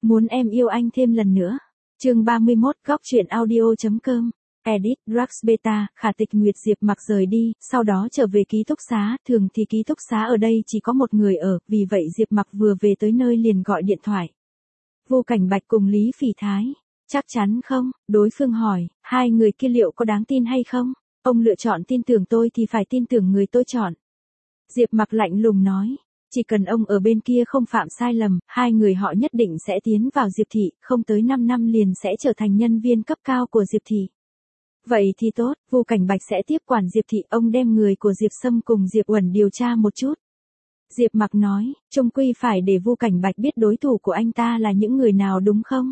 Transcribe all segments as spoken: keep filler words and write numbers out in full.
Muốn em yêu anh thêm lần nữa. Chương ba mươi mốt, góc truyện audio.com. Edit, Drax Beta, Khả Tịch Nguyệt Diệp Mặc rời đi, sau đó trở về ký túc xá, thường thì ký túc xá ở đây chỉ có một người ở, vì vậy Diệp Mặc vừa về tới nơi liền gọi điện thoại. Vu Cảnh Bạch cùng Lý Phỉ Thái. Chắc chắn không? Đối phương hỏi, hai người kia liệu có đáng tin hay không? Ông lựa chọn tin tưởng tôi thì phải tin tưởng người tôi chọn. Diệp Mặc lạnh lùng nói. Chỉ cần ông ở bên kia không phạm sai lầm, hai người họ nhất định sẽ tiến vào Diệp Thị, không tới năm năm liền sẽ trở thành nhân viên cấp cao của Diệp Thị. Vậy thì tốt, Vu Cảnh Bạch sẽ tiếp quản Diệp Thị, ông đem người của Diệp Sâm cùng Diệp Uẩn điều tra một chút. Diệp Mặc nói, chung quy phải để Vu Cảnh Bạch biết đối thủ của anh ta là những người nào đúng không?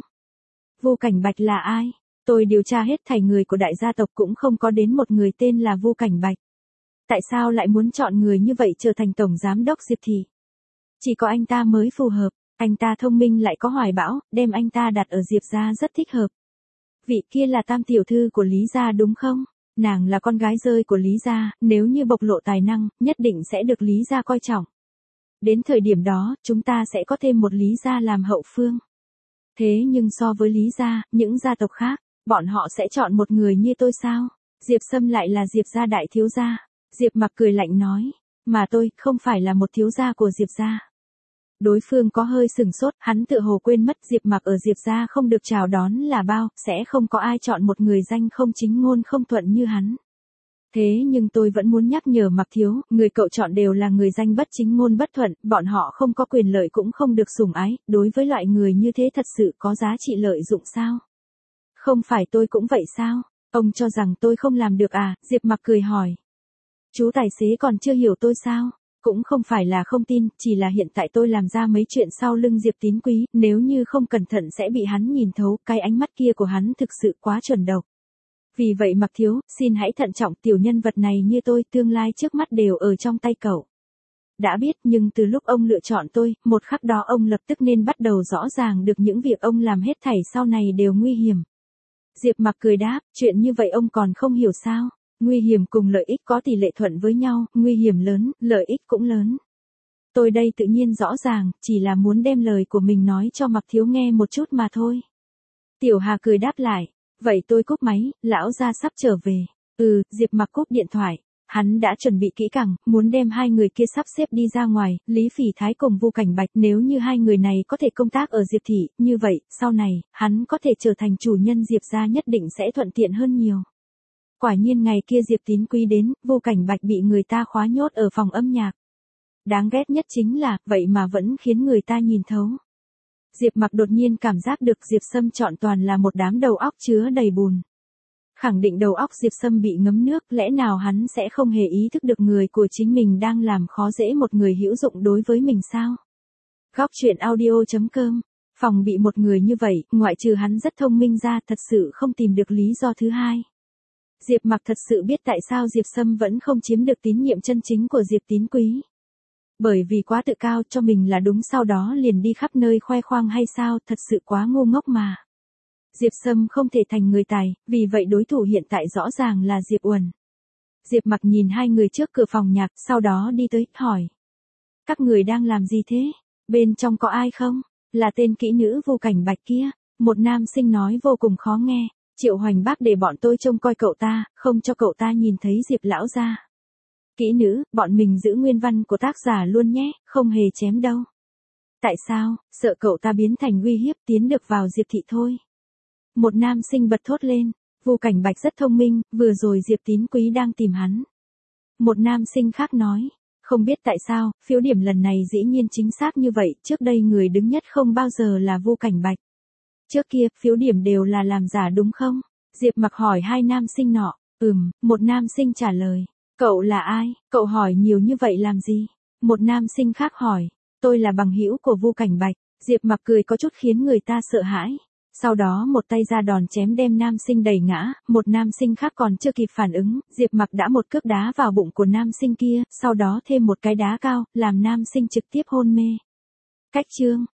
Vu Cảnh Bạch là ai? Tôi điều tra hết thảy người của đại gia tộc cũng không có đến một người tên là Vu Cảnh Bạch. Tại sao lại muốn chọn người như vậy trở thành tổng giám đốc Diệp Thị? Chỉ có anh ta mới phù hợp, anh ta thông minh lại có hoài bão, đem anh ta đặt ở Diệp gia rất thích hợp. Vị kia là tam tiểu thư của Lý gia đúng không? Nàng là con gái rơi của Lý gia, nếu như bộc lộ tài năng, nhất định sẽ được Lý gia coi trọng. Đến thời điểm đó, chúng ta sẽ có thêm một Lý gia làm hậu phương. Thế nhưng so với Lý gia, những gia tộc khác, bọn họ sẽ chọn một người như tôi sao? Diệp Sâm lại là Diệp gia đại thiếu gia. Diệp Mặc cười lạnh nói, mà tôi không phải là một thiếu gia của Diệp gia. Đối phương có hơi sừng sốt, hắn tựa hồ quên mất Diệp Mặc ở Diệp gia không được chào đón là bao, sẽ không có ai chọn một người danh không chính ngôn không thuận như hắn. Thế nhưng tôi vẫn muốn nhắc nhở Mặc thiếu, người cậu chọn đều là người danh bất chính ngôn bất thuận, bọn họ không có quyền lợi cũng không được sủng ái, đối với loại người như thế thật sự có giá trị lợi dụng sao? Không phải tôi cũng vậy sao? Ông cho rằng tôi không làm được à? Diệp Mặc cười hỏi. Chú tài xế còn chưa hiểu tôi sao? Cũng không phải là không tin, chỉ là hiện tại tôi làm ra mấy chuyện sau lưng Diệp Tín Quý, nếu như không cẩn thận sẽ bị hắn nhìn thấu, cái ánh mắt kia của hắn thực sự quá chuẩn độc. Vì vậy Mặc thiếu, xin hãy thận trọng, tiểu nhân vật này như tôi, tương lai trước mắt đều ở trong tay cậu. Đã biết, nhưng từ lúc ông lựa chọn tôi, một khắc đó ông lập tức nên bắt đầu rõ ràng được những việc ông làm hết thảy sau này đều nguy hiểm. Diệp Mặc cười đáp, chuyện như vậy ông còn không hiểu sao? Nguy hiểm cùng lợi ích có tỷ lệ thuận với nhau, nguy hiểm lớn, lợi ích cũng lớn. Tôi đây tự nhiên rõ ràng, chỉ là muốn đem lời của mình nói cho Mặc thiếu nghe một chút mà thôi. Tiểu Hà cười đáp lại, vậy tôi cúp máy, lão gia sắp trở về. Ừ, Diệp Mặc cúp điện thoại. Hắn đã chuẩn bị kỹ càng, muốn đem hai người kia sắp xếp đi ra ngoài, Lý Phỉ Thái cùng Vu Cảnh Bạch, nếu như hai người này có thể công tác ở Diệp Thị, như vậy, sau này, hắn có thể trở thành chủ nhân Diệp gia nhất định sẽ thuận tiện hơn nhiều. Quả nhiên ngày kia Diệp Tín Quý đến, Vu Cảnh Bạch bị người ta khóa nhốt ở phòng âm nhạc. Đáng ghét nhất chính là, vậy mà vẫn khiến người ta nhìn thấu. Diệp Mặc đột nhiên cảm giác được Diệp Sâm chọn toàn là một đám đầu óc chứa đầy bùn. Khẳng định đầu óc Diệp Sâm bị ngấm nước, lẽ nào hắn sẽ không hề ý thức được người của chính mình đang làm khó dễ một người hữu dụng đối với mình sao? Góc truyện audio.com. Phòng bị một người như vậy, ngoại trừ hắn rất thông minh ra, thật sự không tìm được lý do thứ hai. Diệp Mặc thật sự biết tại sao Diệp Sâm vẫn không chiếm được tín nhiệm chân chính của Diệp Tín Quý. Bởi vì quá tự cao cho mình là đúng sau đó liền đi khắp nơi khoe khoang hay sao, thật sự quá ngu ngốc mà. Diệp Sâm không thể thành người tài, vì vậy đối thủ hiện tại rõ ràng là Diệp Uẩn. Diệp Mặc nhìn hai người trước cửa phòng nhạc, sau đó đi tới, hỏi. Các người đang làm gì thế? Bên trong có ai không? Là tên kỹ nữ Vu Cảnh Bạch kia. Một nam sinh nói vô cùng khó nghe. Triệu Hoành bác để bọn tôi trông coi cậu ta, không cho cậu ta nhìn thấy Diệp lão gia. Kỹ nữ, bọn mình giữ nguyên văn của tác giả luôn nhé, không hề chém đâu. Tại sao? Sợ cậu ta biến thành uy hiếp tiến được vào Diệp Thị thôi. Một nam sinh bật thốt lên, Vu Cảnh Bạch rất thông minh, vừa rồi Diệp Tín Quý đang tìm hắn. Một nam sinh khác nói, không biết tại sao, phiếu điểm lần này dĩ nhiên chính xác như vậy, trước đây người đứng nhất không bao giờ là Vu Cảnh Bạch. Trước kia, phiếu điểm đều là làm giả đúng không? Diệp Mặc hỏi hai nam sinh nọ, ừm, một nam sinh trả lời, cậu là ai, cậu hỏi nhiều như vậy làm gì? Một nam sinh khác hỏi, tôi là bằng hữu của Vu Cảnh Bạch. Diệp Mặc cười có chút khiến người ta sợ hãi. Sau đó một tay ra đòn chém đem nam sinh đẩy ngã, một nam sinh khác còn chưa kịp phản ứng, Diệp Mặc đã một cước đá vào bụng của nam sinh kia, sau đó thêm một cái đá cao, làm nam sinh trực tiếp hôn mê. Cách chương